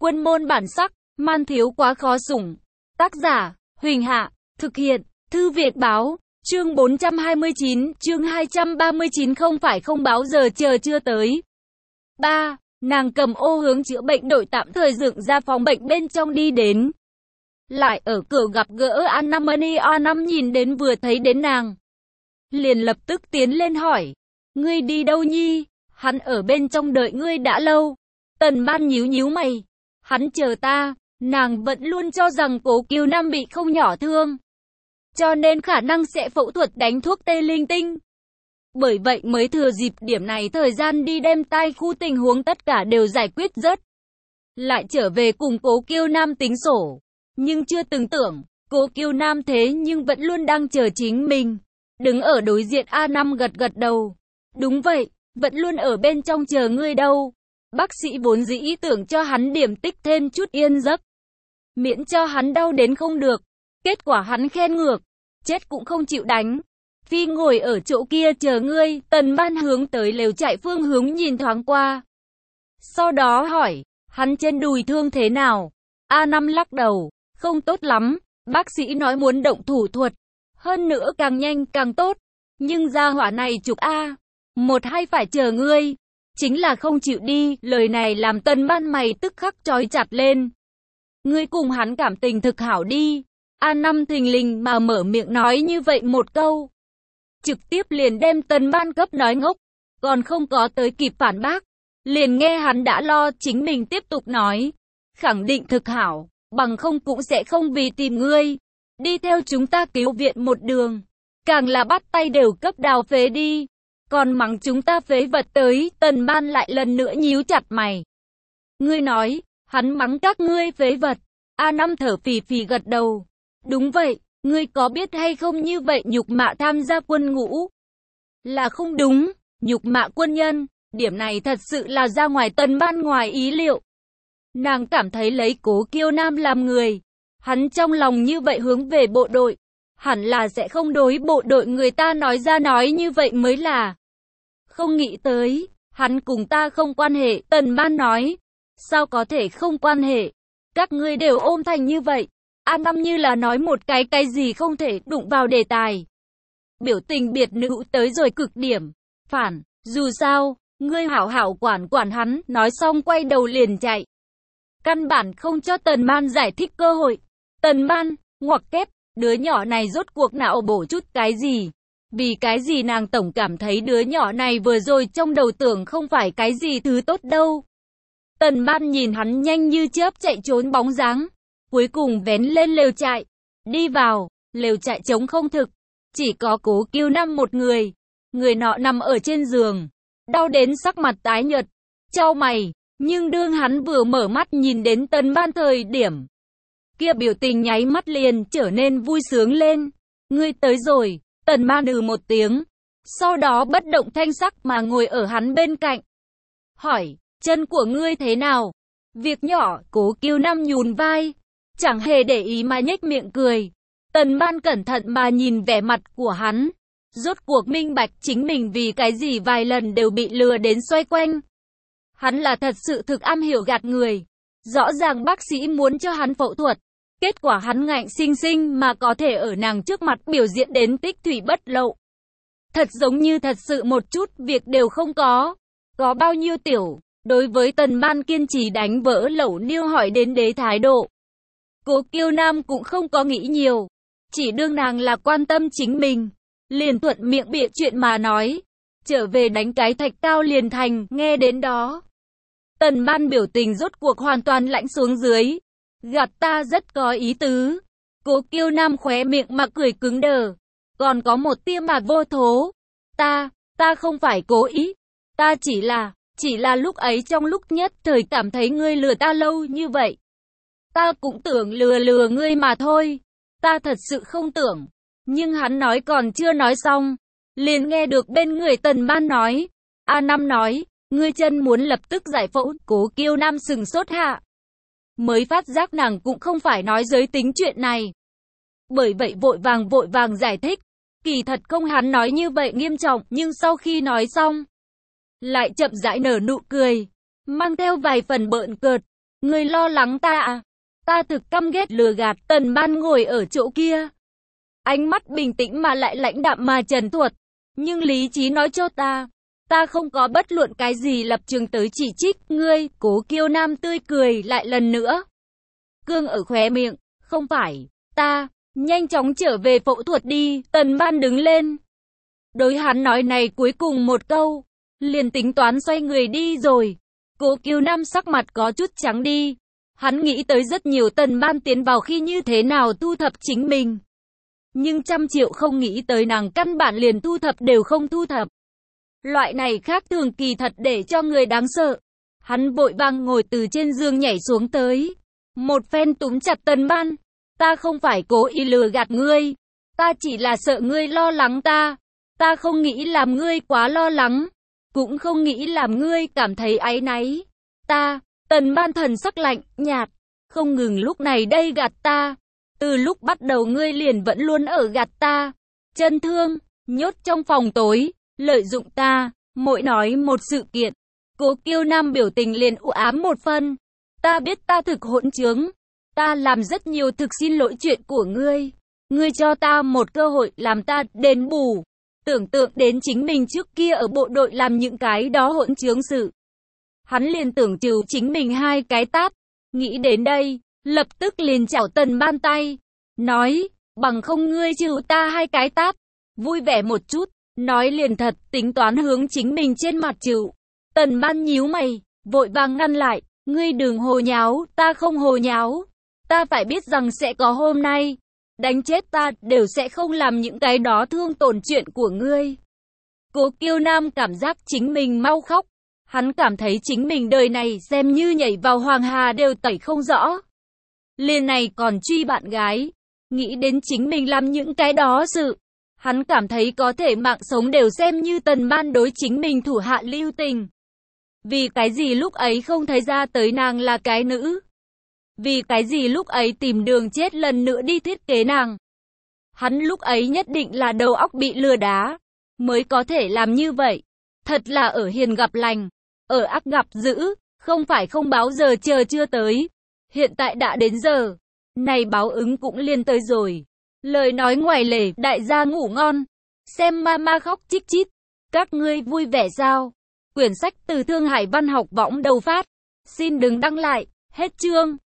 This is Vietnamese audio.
Quân môn bản sắc, man thiếu quá khó sủng. Tác giả, Huỳnh Hạ, thực hiện, Thư Việt Báo, chương 429, chương 239 không phải không báo giờ chờ chưa tới. 3. Nàng cầm ô hướng chữa bệnh đội tạm thời dựng ra phòng bệnh bên trong đi đến. Lại ở cửa gặp gỡ Anamani. A5 nhìn đến vừa thấy đến nàng, liền lập tức tiến lên hỏi. Ngươi đi đâu nhi? Hắn ở bên trong đợi ngươi đã lâu. Tần Ban nhíu nhíu mày. Hắn chờ ta. Nàng vẫn luôn cho rằng Cố Kiều Nam bị không nhỏ thương, cho nên khả năng sẽ phẫu thuật đánh thuốc tê linh tinh. Bởi vậy mới thừa dịp điểm này thời gian đi đem tai khu tình huống tất cả đều giải quyết rớt. Lại trở về cùng Cố Kiều Nam tính sổ. Nhưng chưa từng tưởng, Cố Kiều Nam thế nhưng vẫn luôn đang chờ chính mình. Đứng ở đối diện A5 gật gật đầu. Đúng vậy, vẫn luôn ở bên trong chờ ngươi đâu. Bác sĩ vốn dĩ tưởng cho hắn điểm tích thêm chút yên giấc, miễn cho hắn đau đến không được. Kết quả hắn khen ngược, chết cũng không chịu đánh. Phi ngồi ở chỗ kia chờ ngươi. Tần Ban hướng tới lều trại phương hướng nhìn thoáng qua. Sau đó hỏi, hắn trên đùi thương thế nào? A5 lắc đầu, không tốt lắm. Bác sĩ nói muốn động thủ thuật. Hơn nữa càng nhanh càng tốt. Nhưng gia hỏa này chục A. Một hay phải chờ ngươi. Chính là không chịu đi. Lời này làm Tần Ban mày tức khắc trói chặt lên. Ngươi cùng hắn cảm tình thực hảo đi. A5 thình lình mà mở miệng nói như vậy một câu, trực tiếp liền đem Tần Ban cấp nói ngốc. Còn không có tới kịp phản bác, liền nghe hắn đã lo chính mình tiếp tục nói. Khẳng định thực hảo, bằng không cũng sẽ không vì tìm ngươi đi theo chúng ta cứu viện một đường. Càng là bắt tay đều cấp đào phế đi. Còn mắng chúng ta phế vật tới. Tần Ban lại lần nữa nhíu chặt mày. Ngươi nói, hắn mắng các ngươi phế vật. A5 thở phì phì gật đầu. Đúng vậy, ngươi có biết hay không như vậy nhục mạ tham gia quân ngũ là không đúng. Nhục mạ quân nhân, điểm này thật sự là ra ngoài Tần Ban ngoài ý liệu. Nàng cảm thấy lấy Cố Kiều Nam làm người, hắn trong lòng như vậy hướng về bộ đội, hẳn là sẽ không đối bộ đội người ta nói ra nói như vậy mới là. Không nghĩ tới, hắn cùng ta không quan hệ. Tần Ban nói, sao có thể không quan hệ? Các ngươi đều ôm thành như vậy. A5 như là nói một cái gì không thể đụng vào đề tài. Biểu tình biệt nữ tới rồi cực điểm. Phản, dù sao, ngươi hảo hảo quản hắn. Nói xong quay đầu liền chạy. Căn bản không cho Tần Ban giải thích cơ hội. Tần Ban, ngoặc kép, đứa nhỏ này rốt cuộc não bổ chút cái gì? Vì cái gì nàng tổng cảm thấy đứa nhỏ này vừa rồi trong đầu tưởng không phải cái gì thứ tốt đâu. Tần Ban nhìn hắn nhanh như chớp chạy trốn bóng dáng, cuối cùng vén lên lều trại, đi vào. Lều trại trống không thực, chỉ có Cố Kiều Nam một người. Người nọ nằm ở trên giường, đau đến sắc mặt tái nhợt, chau mày. Nhưng đương hắn vừa mở mắt nhìn đến Tần Ban thời điểm, kia biểu tình nháy mắt liền trở nên vui sướng lên. Ngươi tới rồi. Tần Ban một tiếng, sau đó bất động thanh sắc mà ngồi ở hắn bên cạnh. Hỏi, chân của ngươi thế nào? Việc nhỏ. Cố Kiều Nam nhún vai, chẳng hề để ý mà nhếch miệng cười. Tần Ban cẩn thận mà nhìn vẻ mặt của hắn, rốt cuộc minh bạch chính mình vì cái gì vài lần đều bị lừa đến xoay quanh. Hắn là thật sự thực am hiểu gạt người. Rõ ràng bác sĩ muốn cho hắn phẫu thuật, kết quả hắn ngạnh sinh sinh mà có thể ở nàng trước mặt biểu diễn đến tích thủy bất lậu. Thật giống như thật sự một chút việc đều không có. Có bao nhiêu tiểu. Đối với Tần Ban kiên trì đánh vỡ lẩu niêu hỏi đến đế thái độ, Cố Kiều Nam cũng không có nghĩ nhiều. Chỉ đương nàng là quan tâm chính mình, liền thuận miệng bịa chuyện mà nói. Trở về đánh cái thạch cao liền thành. Nghe đến đó, Tần Ban biểu tình rốt cuộc hoàn toàn lạnh xuống dưới. Gạt ta rất có ý tứ. Cố Kiều Nam khóe miệng mà cười cứng đờ, còn có một tia mà vô thố. Ta không phải cố ý. Ta chỉ là lúc ấy trong lúc nhất thời cảm thấy ngươi lừa ta lâu như vậy. Ta cũng tưởng lừa ngươi mà thôi. Ta thật sự không tưởng. Nhưng hắn nói còn chưa nói xong, liền nghe được bên người Tần Ban nói. A5 nói, ngươi chân muốn lập tức giải phẫu. Cố Kiều Nam sừng sốt hạ, mới phát giác nàng cũng không phải nói giới tính chuyện này. Bởi vậy vội vàng giải thích. Kỳ thật không hắn nói như vậy nghiêm trọng, nhưng sau khi nói xong, lại chậm rãi nở nụ cười, mang theo vài phần bợn cợt. Ngươi lo lắng ta à? Ta thực căm ghét lừa gạt. Tần Ban ngồi ở chỗ kia, ánh mắt bình tĩnh mà lại lãnh đạm mà trần thuật. Nhưng lý trí nói cho ta không có bất luận cái gì lập trường tới chỉ trích ngươi. Cố Kiêu Nam tươi cười lại lần nữa, cương ở khóe miệng. Không phải, ta, nhanh chóng trở về phẫu thuật đi. Tần Ban đứng lên, đối hắn nói này cuối cùng một câu, liền tính toán xoay người đi rồi. Cố Kiêu Nam sắc mặt có chút trắng đi. Hắn nghĩ tới rất nhiều Tần Ban tiến vào khi như thế nào thu thập chính mình. Nhưng trăm triệu không nghĩ tới nàng căn bản liền thu thập đều không thu thập. Loại này khác thường kỳ thật để cho người đáng sợ. Hắn vội vàng ngồi từ trên giường nhảy xuống tới, một phen túm chặt Tần Ban. Ta không phải cố ý lừa gạt ngươi. Ta chỉ là sợ ngươi lo lắng ta. Ta không nghĩ làm ngươi quá lo lắng. Cũng không nghĩ làm ngươi cảm thấy áy náy. Tần Ban thần sắc lạnh, nhạt. Không ngừng lúc này đây gạt ta. Từ lúc bắt đầu ngươi liền vẫn luôn ở gạt ta. Chân thương, nhốt trong phòng tối, lợi dụng ta, mỗi nói một sự kiện. Cố Kiêu Nam biểu tình liền u ám một phân. Ta biết ta thực hỗn trướng. Ta làm rất nhiều, thực xin lỗi chuyện của ngươi. Ngươi cho ta một cơ hội làm ta đền bù. Tưởng tượng đến chính mình trước kia ở bộ đội làm những cái đó hỗn trướng sự. Hắn liền tưởng trừ chính mình 2 cái tát. Nghĩ đến đây, lập tức liền chảo Tần Ban tay. Nói, bằng không ngươi trừ ta 2 cái tát. Vui vẻ một chút, nói liền thật, tính toán hướng chính mình trên mặt trừ. Tần Ban nhíu mày, vội vàng ngăn lại. Ngươi đừng hồ nháo, ta không hồ nháo. Ta phải biết rằng sẽ có hôm nay. Đánh chết ta, đều sẽ không làm những cái đó thương tổn chuyện của ngươi. Cố Kiêu Nam cảm giác chính mình mau khóc. Hắn cảm thấy chính mình đời này xem như nhảy vào hoàng hà đều tẩy không rõ. Liền này còn truy bạn gái. Nghĩ đến chính mình làm những cái đó sự. Hắn cảm thấy có thể mạng sống đều xem như Tần Ban đối chính mình thủ hạ lưu tình. Vì cái gì lúc ấy không thấy ra tới nàng là cái nữ? Vì cái gì lúc ấy tìm đường chết lần nữa đi thiết kế nàng? Hắn lúc ấy nhất định là đầu óc bị lừa đá, mới có thể làm như vậy. Thật là ở hiền gặp lành, ở ác gặp dữ, không phải không báo giờ chờ chưa tới. Hiện tại đã đến giờ, này báo ứng cũng liền tới rồi. Lời nói ngoài lề, đại gia ngủ ngon. Xem mama khóc chít chít. Các ngươi vui vẻ sao? Quyển sách từ Thương Hải Văn học võng đầu phát. Xin đừng đăng lại. Hết chương.